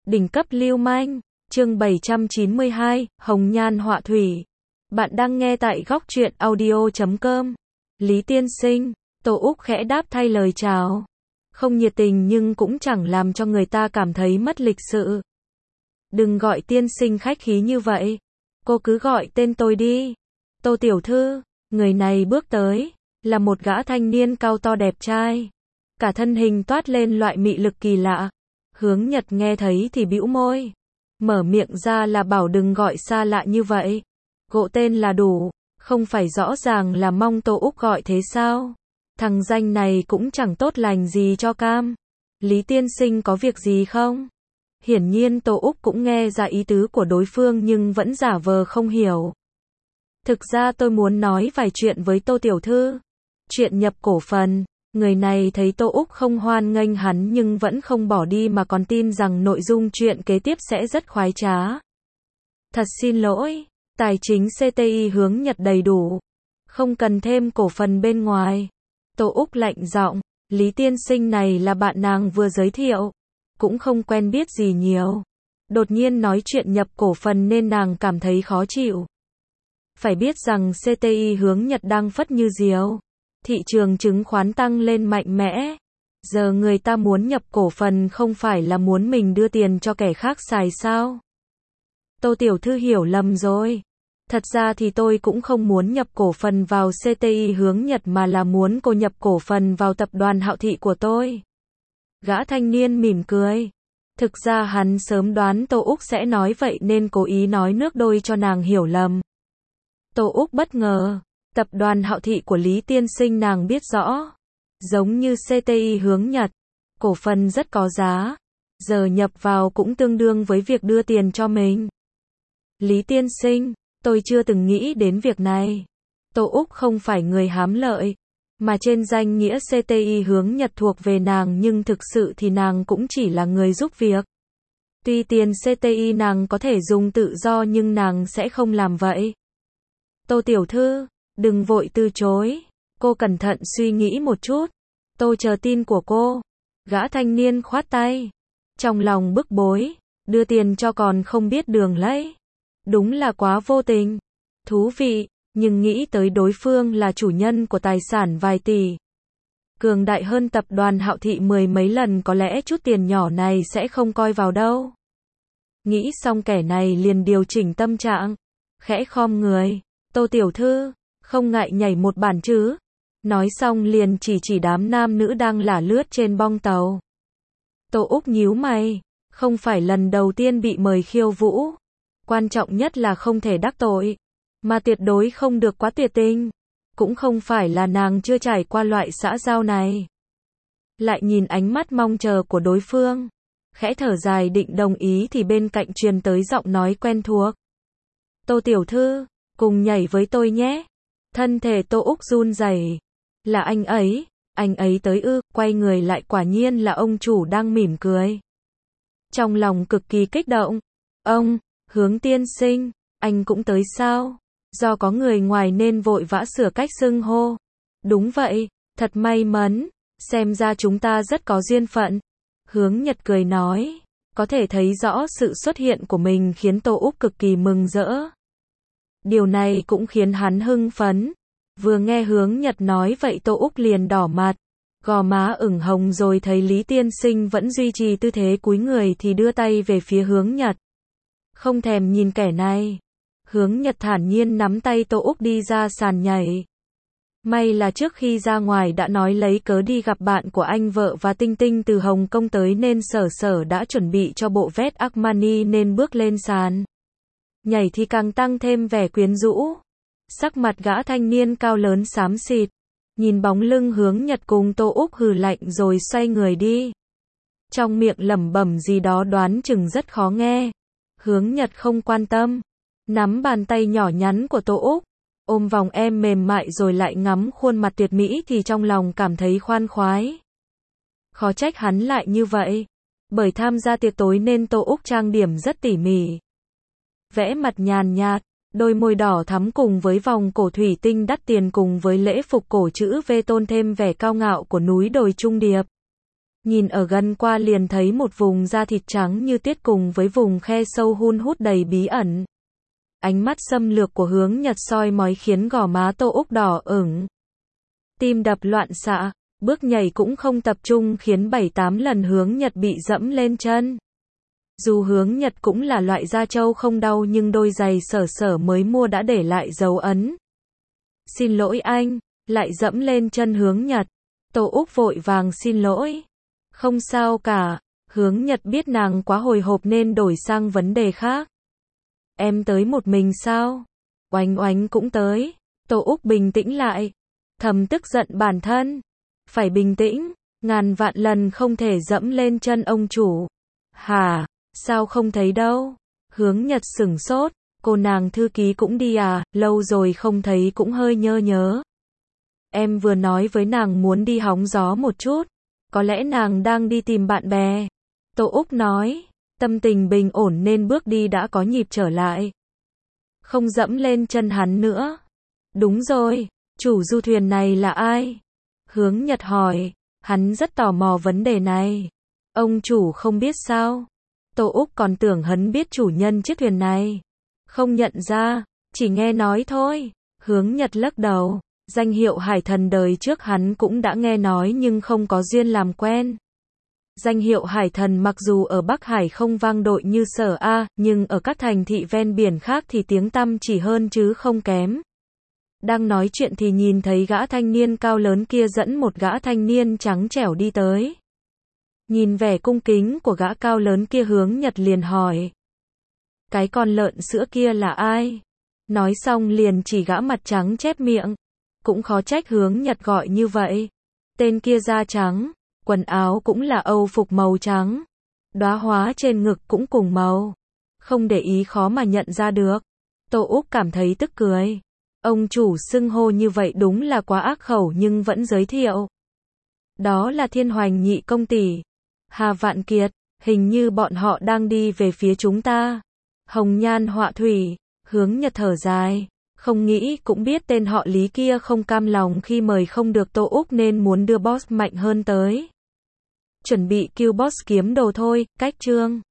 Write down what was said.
Đỉnh cấp lưu manh, chương 792, Hồng Nhan Họa Thủy. Bạn đang nghe tại góc truyện audio.com. Lý tiên sinh, Tô Úc khẽ đáp thay lời chào. Không nhiệt tình nhưng cũng chẳng làm cho người ta cảm thấy mất lịch sự. Đừng gọi tiên sinh khách khí như vậy. Cô cứ gọi tên tôi đi. Tô tiểu thư, người này bước tới, là một gã thanh niên cao to đẹp trai. Cả thân hình toát lên loại mị lực kỳ lạ. Hướng Nhật nghe thấy thì bĩu môi. Mở miệng ra là bảo đừng gọi xa lạ như vậy. Gộ tên là đủ, không phải rõ ràng là mong Tô Úc gọi thế sao? Thằng danh này cũng chẳng tốt lành gì cho cam. Lý tiên sinh có việc gì không? Hiển nhiên Tô Úc cũng nghe ra ý tứ của đối phương nhưng vẫn giả vờ không hiểu. Thực ra tôi muốn nói vài chuyện với Tô tiểu thư. Chuyện nhập cổ phần. Người này thấy Tô Úc không hoan nghênh hắn nhưng vẫn không bỏ đi mà còn tin rằng nội dung chuyện kế tiếp sẽ rất khoái trá. Thật xin lỗi, tài chính CTI Hướng Nhật đầy đủ. Không cần thêm cổ phần bên ngoài. Tô Úc lạnh giọng, Lý tiên sinh này là bạn nàng vừa giới thiệu. Cũng không quen biết gì nhiều. Đột nhiên nói chuyện nhập cổ phần nên nàng cảm thấy khó chịu. Phải biết rằng CTI Hướng Nhật đang phất như diều. Thị trường chứng khoán tăng lên mạnh mẽ. Giờ người ta muốn nhập cổ phần không phải là muốn mình đưa tiền cho kẻ khác xài sao? Tô tiểu thư hiểu lầm rồi. Thật ra thì tôi cũng không muốn nhập cổ phần vào CTI Hướng Nhật mà là muốn cô nhập cổ phần vào tập đoàn Hạo Thị của tôi. Gã thanh niên mỉm cười. Thực ra hắn sớm đoán Tô Úc sẽ nói vậy nên cố ý nói nước đôi cho nàng hiểu lầm. Tô Úc bất ngờ. Tập đoàn Hạo Thị của Lý tiên sinh nàng biết rõ. Giống như CTI Hướng Nhật. Cổ phần rất có giá. Giờ nhập vào cũng tương đương với việc đưa tiền cho mình. Lý tiên sinh, tôi chưa từng nghĩ đến việc này. Tô Úc không phải người hám lợi. Mà trên danh nghĩa CTI Hướng Nhật thuộc về nàng nhưng thực sự thì nàng cũng chỉ là người giúp việc. Tuy tiền CTI nàng có thể dùng tự do nhưng nàng sẽ không làm vậy. Tô tiểu thư, đừng vội từ chối. Cô cẩn thận suy nghĩ một chút. Tôi chờ tin của cô. Gã thanh niên khoát tay. Trong lòng bức bối. Đưa tiền cho còn không biết đường lấy. Đúng là quá vô tình. Thú vị. Nhưng nghĩ tới đối phương là chủ nhân của tài sản vài tỷ. Cường đại hơn tập đoàn Hạo Thị mười mấy lần có lẽ chút tiền nhỏ này sẽ không coi vào đâu. Nghĩ xong kẻ này liền điều chỉnh tâm trạng. Khẽ khom người. Tô tiểu thư. Không ngại nhảy một bản chứ. Nói xong liền chỉ đám nam nữ đang lả lướt trên bong tàu. Tô Úc nhíu mày. Không phải lần đầu tiên bị mời khiêu vũ. Quan trọng nhất là không thể đắc tội. Mà tuyệt đối không được quá tuyệt tình. Cũng không phải là nàng chưa trải qua loại xã giao này. Lại nhìn ánh mắt mong chờ của đối phương. Khẽ thở dài định đồng ý thì bên cạnh truyền tới giọng nói quen thuộc. Tô tiểu thư, cùng nhảy với tôi nhé. Thân thể Tô Úc run rẩy. Là anh ấy tới ư? Quay người lại quả nhiên là ông chủ đang mỉm cười. Trong lòng cực kỳ kích động. Ông, Hướng tiên sinh, anh cũng tới sao? Do có người ngoài nên vội vã sửa cách xưng hô. Đúng vậy, thật may mắn, xem ra chúng ta rất có duyên phận. Hướng Nhật cười nói, có thể thấy rõ sự xuất hiện của mình khiến Tô Úc cực kỳ mừng rỡ. Điều này cũng khiến hắn hưng phấn. Vừa nghe Hướng Nhật nói vậy Tô Úc liền đỏ mặt, gò má ửng hồng rồi thấy Lý tiên sinh vẫn duy trì tư thế cúi người thì đưa tay về phía Hướng Nhật. Không thèm nhìn kẻ này. Hướng Nhật thản nhiên nắm tay Tô Úc đi ra sàn nhảy. May là trước khi ra ngoài đã nói lấy cớ đi gặp bạn của anh vợ và Tinh Tinh từ Hồng Kông tới nên Sở đã chuẩn bị cho bộ vest Armani nên bước lên sàn. Nhảy thì càng tăng thêm vẻ quyến rũ. Sắc mặt gã thanh niên cao lớn xám xịt. Nhìn bóng lưng Hướng Nhật cùng Tô Úc hừ lạnh rồi xoay người đi. Trong miệng lẩm bẩm gì đó đoán chừng rất khó nghe. Hướng Nhật không quan tâm. Nắm bàn tay nhỏ nhắn của Tô Úc. Ôm vòng em mềm mại rồi lại ngắm khuôn mặt tuyệt mỹ thì trong lòng cảm thấy khoan khoái. Khó trách hắn lại như vậy. Bởi tham gia tiệc tối nên Tô Úc trang điểm rất tỉ mỉ. Vẽ mặt nhàn nhạt. Đôi môi đỏ thắm cùng với vòng cổ thủy tinh đắt tiền cùng với lễ phục cổ chữ V tôn thêm vẻ cao ngạo của núi đồi Trung Điệp. Nhìn ở gần qua liền thấy một vùng da thịt trắng như tuyết cùng với vùng khe sâu hun hút đầy bí ẩn. Ánh mắt xâm lược của Hướng Nhật soi mói khiến gò má Tô Úc đỏ ửng. Tim đập loạn xạ, bước nhảy cũng không tập trung khiến 7-8 lần Hướng Nhật bị dẫm lên chân. Dù Hướng Nhật cũng là loại da trâu không đau nhưng đôi giày Sở Sở mới mua đã để lại dấu ấn. Xin lỗi anh, lại dẫm lên chân Hướng Nhật. Tô Úc vội vàng xin lỗi. Không sao cả, Hướng Nhật biết nàng quá hồi hộp nên đổi sang vấn đề khác. Em tới một mình sao? Oánh Oánh cũng tới. Tô Úc bình tĩnh lại. Thầm tức giận bản thân. Phải bình tĩnh, ngàn vạn lần không thể dẫm lên chân ông chủ. Hả? Sao không thấy đâu? Hướng Nhật sửng sốt. Cô nàng thư ký cũng đi à? Lâu rồi không thấy cũng hơi nhớ. Em vừa nói với nàng muốn đi hóng gió một chút. Có lẽ nàng đang đi tìm bạn bè. Tô Úc nói. Tâm tình bình ổn nên bước đi đã có nhịp trở lại. Không dẫm lên chân hắn nữa. Đúng rồi, chủ du thuyền này là ai? Hướng Nhật hỏi. Hắn rất tò mò vấn đề này. Ông chủ không biết sao? Tô Úc còn tưởng hắn biết chủ nhân chiếc thuyền này. Không nhận ra, chỉ nghe nói thôi. Hướng Nhật lắc đầu. Danh hiệu hải thần đời trước hắn cũng đã nghe nói nhưng không có duyên làm quen. Danh hiệu hải thần mặc dù ở Bắc Hải không vang dội như Sở A, nhưng ở các thành thị ven biển khác thì tiếng tăm chỉ hơn chứ không kém. Đang nói chuyện thì nhìn thấy gã thanh niên cao lớn kia dẫn một gã thanh niên trắng trẻo đi tới. Nhìn vẻ cung kính của gã cao lớn kia Hướng Nhật liền hỏi. Cái con lợn sữa kia là ai? Nói xong liền chỉ gã mặt trắng chép miệng. Cũng khó trách Hướng Nhật gọi như vậy. Tên kia da trắng, quần áo cũng là Âu phục màu trắng. Đóa hoa trên ngực cũng cùng màu. Không để ý khó mà nhận ra được. Tô Úc cảm thấy tức cười. Ông chủ xưng hô như vậy đúng là quá ác khẩu nhưng vẫn giới thiệu. Đó là Thiên Hoành nhị công tỷ. Hà Vạn Kiệt, hình như bọn họ đang đi về phía chúng ta. Hồng Nhan Họa Thủy, Hướng Nhật thở dài. Không nghĩ cũng biết tên họ Lý kia không cam lòng khi mời không được Tô Úc nên muốn đưa boss mạnh hơn tới. Chuẩn bị kêu boss kiếm đồ thôi, cách chương.